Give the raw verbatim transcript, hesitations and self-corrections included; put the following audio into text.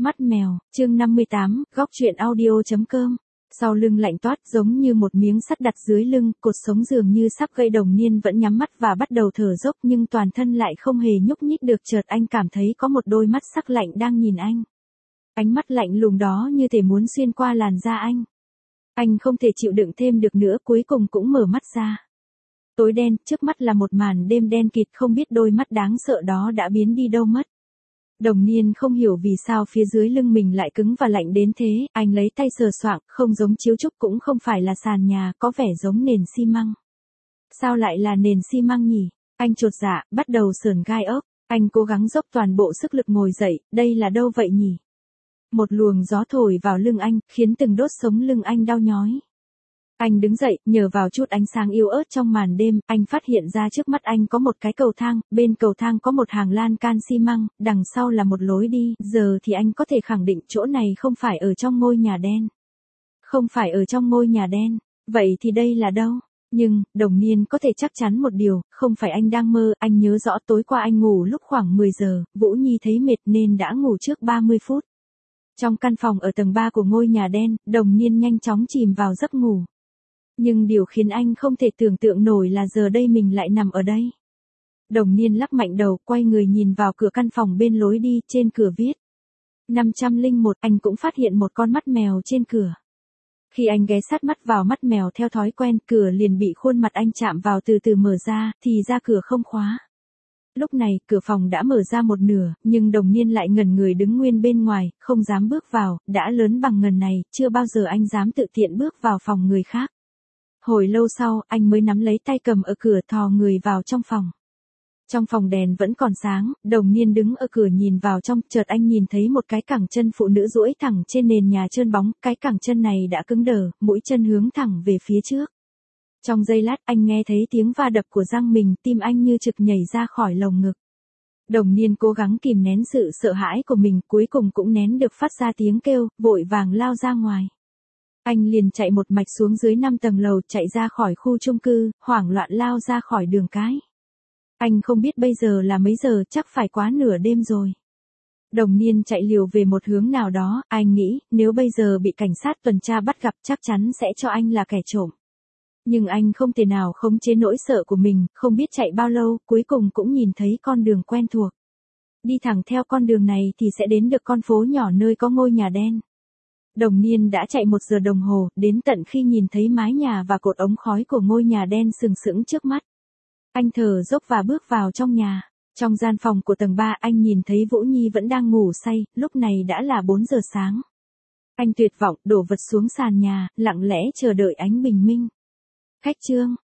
Mắt mèo, chương năm mươi tám, góc truyện audio.com. Sau lưng lạnh toát giống như một miếng sắt đặt dưới lưng, cột sống dường như sắp gãy. Đồng Niên vẫn nhắm mắt và bắt đầu thở dốc nhưng toàn thân lại không hề nhúc nhích được. Chợt anh cảm thấy có một đôi mắt sắc lạnh đang nhìn anh. Ánh mắt lạnh lùng đó như thể muốn xuyên qua làn da anh. Anh không thể chịu đựng thêm được nữa, cuối cùng cũng mở mắt ra. Tối đen, trước mắt là một màn đêm đen kịt, không biết đôi mắt đáng sợ đó đã biến đi đâu mất. Đồng Niên không hiểu vì sao phía dưới lưng mình lại cứng và lạnh đến thế, anh lấy tay sờ soạng, không giống chiếu trúc cũng không phải là sàn nhà, có vẻ giống nền xi măng. Sao lại là nền xi măng nhỉ? Anh chột dạ, bắt đầu sờn gai ốc, anh cố gắng dốc toàn bộ sức lực ngồi dậy, đây là đâu vậy nhỉ? Một luồng gió thổi vào lưng anh, khiến từng đốt sống lưng anh đau nhói. Anh đứng dậy, nhờ vào chút ánh sáng yếu ớt trong màn đêm, anh phát hiện ra trước mắt anh có một cái cầu thang, bên cầu thang có một hàng lan can xi măng, đằng sau là một lối đi, giờ thì anh có thể khẳng định chỗ này không phải ở trong ngôi nhà đen. Không phải ở trong ngôi nhà đen, vậy thì đây là đâu? Nhưng, Đồng Niên có thể chắc chắn một điều, không phải anh đang mơ, anh nhớ rõ tối qua anh ngủ lúc khoảng mười giờ, Vũ Nhi thấy mệt nên đã ngủ trước ba mươi phút. Trong căn phòng ở tầng ba của ngôi nhà đen, Đồng Niên nhanh chóng chìm vào giấc ngủ. Nhưng điều khiến anh không thể tưởng tượng nổi là giờ đây mình lại nằm ở đây. Đồng Niên lắc mạnh đầu, quay người nhìn vào cửa căn phòng bên lối đi, trên cửa viết năm trăm lẻ một, anh cũng phát hiện một con mắt mèo trên cửa. Khi anh ghé sát mắt vào mắt mèo theo thói quen, cửa liền bị khuôn mặt anh chạm vào từ từ mở ra, thì ra cửa không khóa. Lúc này, cửa phòng đã mở ra một nửa, nhưng Đồng Niên lại ngẩn người đứng nguyên bên ngoài, không dám bước vào, đã lớn bằng ngần này, chưa bao giờ anh dám tự tiện bước vào phòng người khác. Hồi lâu sau, anh mới nắm lấy tay cầm ở cửa, thò người vào trong phòng. Trong phòng đèn vẫn còn sáng, Đồng Niên đứng ở cửa nhìn vào trong, chợt anh nhìn thấy một cái cẳng chân phụ nữ duỗi thẳng trên nền nhà trơn bóng, cái cẳng chân này đã cứng đờ, mũi chân hướng thẳng về phía trước. Trong giây lát, anh nghe thấy tiếng va đập của răng mình, tim anh như trực nhảy ra khỏi lồng ngực. Đồng Niên cố gắng kìm nén sự sợ hãi của mình, cuối cùng cũng nén được phát ra tiếng kêu, vội vàng lao ra ngoài. Anh liền chạy một mạch xuống dưới năm tầng lầu, chạy ra khỏi khu chung cư, hoảng loạn lao ra khỏi đường cái. Anh không biết bây giờ là mấy giờ, chắc phải quá nửa đêm rồi. Đồng Niên chạy liều về một hướng nào đó, anh nghĩ, nếu bây giờ bị cảnh sát tuần tra bắt gặp chắc chắn sẽ cho anh là kẻ trộm. Nhưng anh không thể nào khống chế nỗi sợ của mình, không biết chạy bao lâu, cuối cùng cũng nhìn thấy con đường quen thuộc. Đi thẳng theo con đường này thì sẽ đến được con phố nhỏ nơi có ngôi nhà đen. Đồng Niên đã chạy một giờ đồng hồ, đến tận khi nhìn thấy mái nhà và cột ống khói của ngôi nhà đen sừng sững trước mắt. Anh thở dốc và bước vào trong nhà. Trong gian phòng của tầng ba, anh nhìn thấy Vũ Nhi vẫn đang ngủ say, lúc này đã là bốn giờ sáng. Anh tuyệt vọng, đổ vật xuống sàn nhà, lặng lẽ chờ đợi ánh bình minh. Khách trương,